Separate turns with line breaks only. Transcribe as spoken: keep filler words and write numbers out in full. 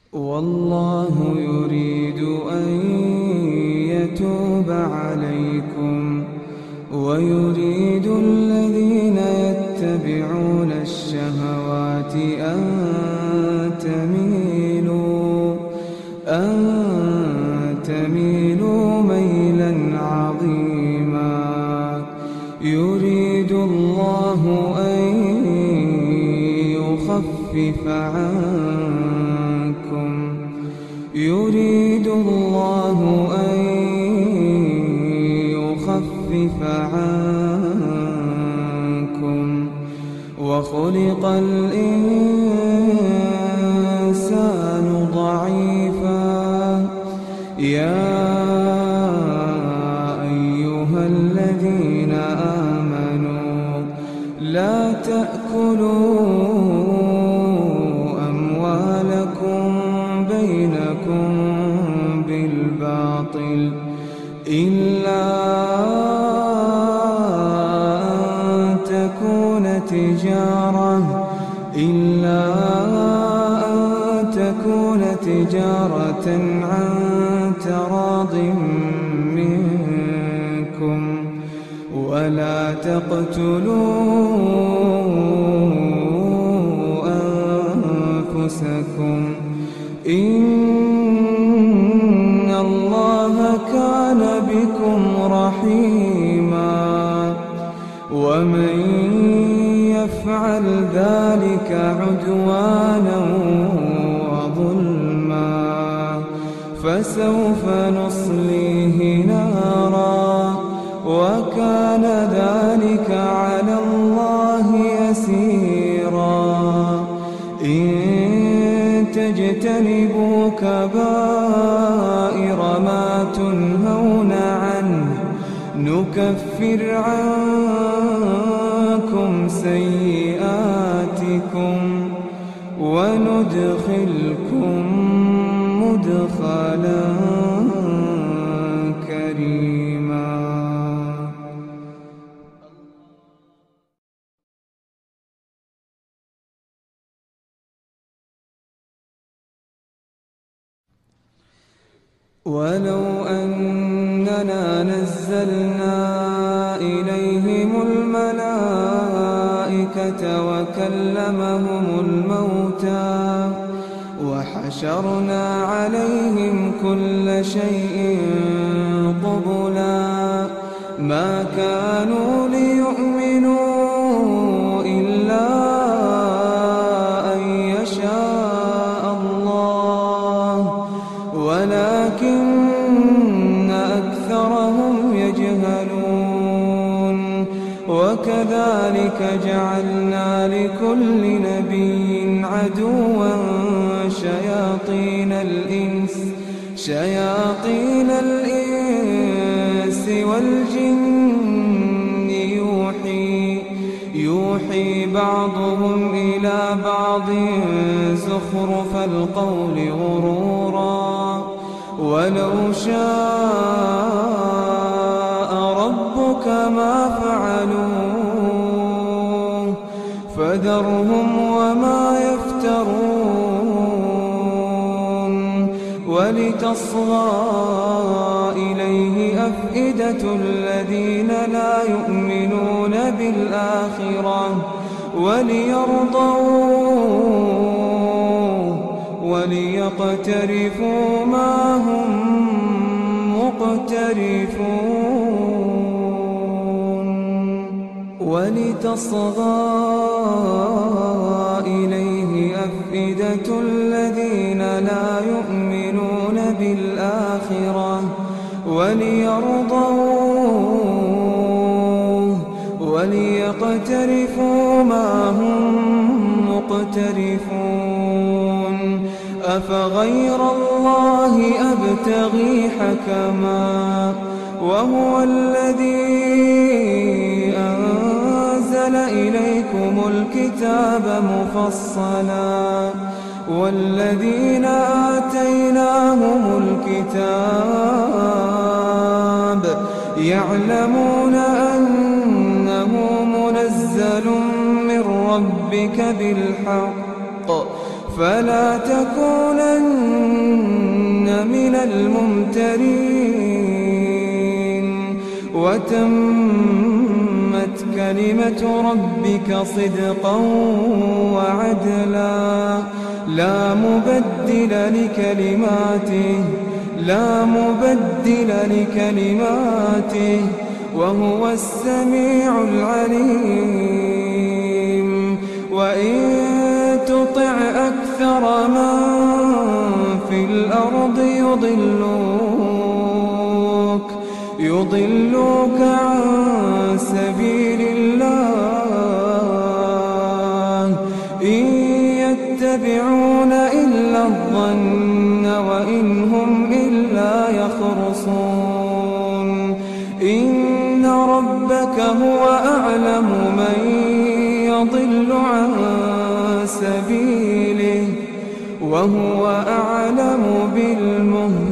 والله يريد أن يتوب عليكم ويريد الذين يتبعون الشهوات أن تميلوا أن تميلوا ميلا عظيما. يريد الله أن يخفف عنكم يريد الله أن يخفف عنكم وخلق الإنسان ضعيفا. يا أيها الذين آمنوا لا تأكلوا أموالكم بينكم بالباطل إلا أن تكون تجارة إلا أن تكون تجارة عن تراض منكم ولا تقتلوا أنفسكم إن الله كان بكم رحيما. ومن يفعل ذلك عدوانا وظلما فسوف نصليه نارا وكان ذلك على الله يسيرا. إن تجتنبوا كبائر ما تنهون عنه نكفر عنكم سيئاتكم وندخلكم مدخلا كريما. ولو أننا نزلنا إليهم الملائكة وكلمهم الموتى وحشرنا عليهم كل شيء قبلا ما كانوا ليؤمنوا إلا أن يشاء الله ولكن أكثرهم يجهلون. وكذلك جعلنا لكل نبي عدوا شياطين الإنس شياطين الإنس والجن يوحي يوحي بعضهم إلى بعض زخرف القول غرورا. ولو شاء ربك ما فعلوه فذرهم وما يفترون. ولتصغى إليه أفئدة الذين لا يؤمنون بالآخرة وليرضوه وليقترفوا ما هم مقترفون. ولتصغى إليه أفئدة الذين لا يؤمنون بالآخرة وليرضوه وليقترفوا ما هم مقترفون. أفغير الله أبتغي حكما وهو الذي أنزل إليكم الكتاب مفصلا والذين آتيناهم الكتاب يعلمون أنه منزل من ربك بالحق فلا تكونن من الممترين وتمت كلمة ربك صدقا وعدلا لا مبدل لكلماته لا مبدل لكلماته وهو السميع العليم وإن تطع أكثر من في الأرض يضلوك يضلوك عن سبيل الله إن يتبعون إلا الظن وإن هم إلا يخرصون إن ربك هو أعلم من يضل عن سبيله وهو أعلم بالمهتدين.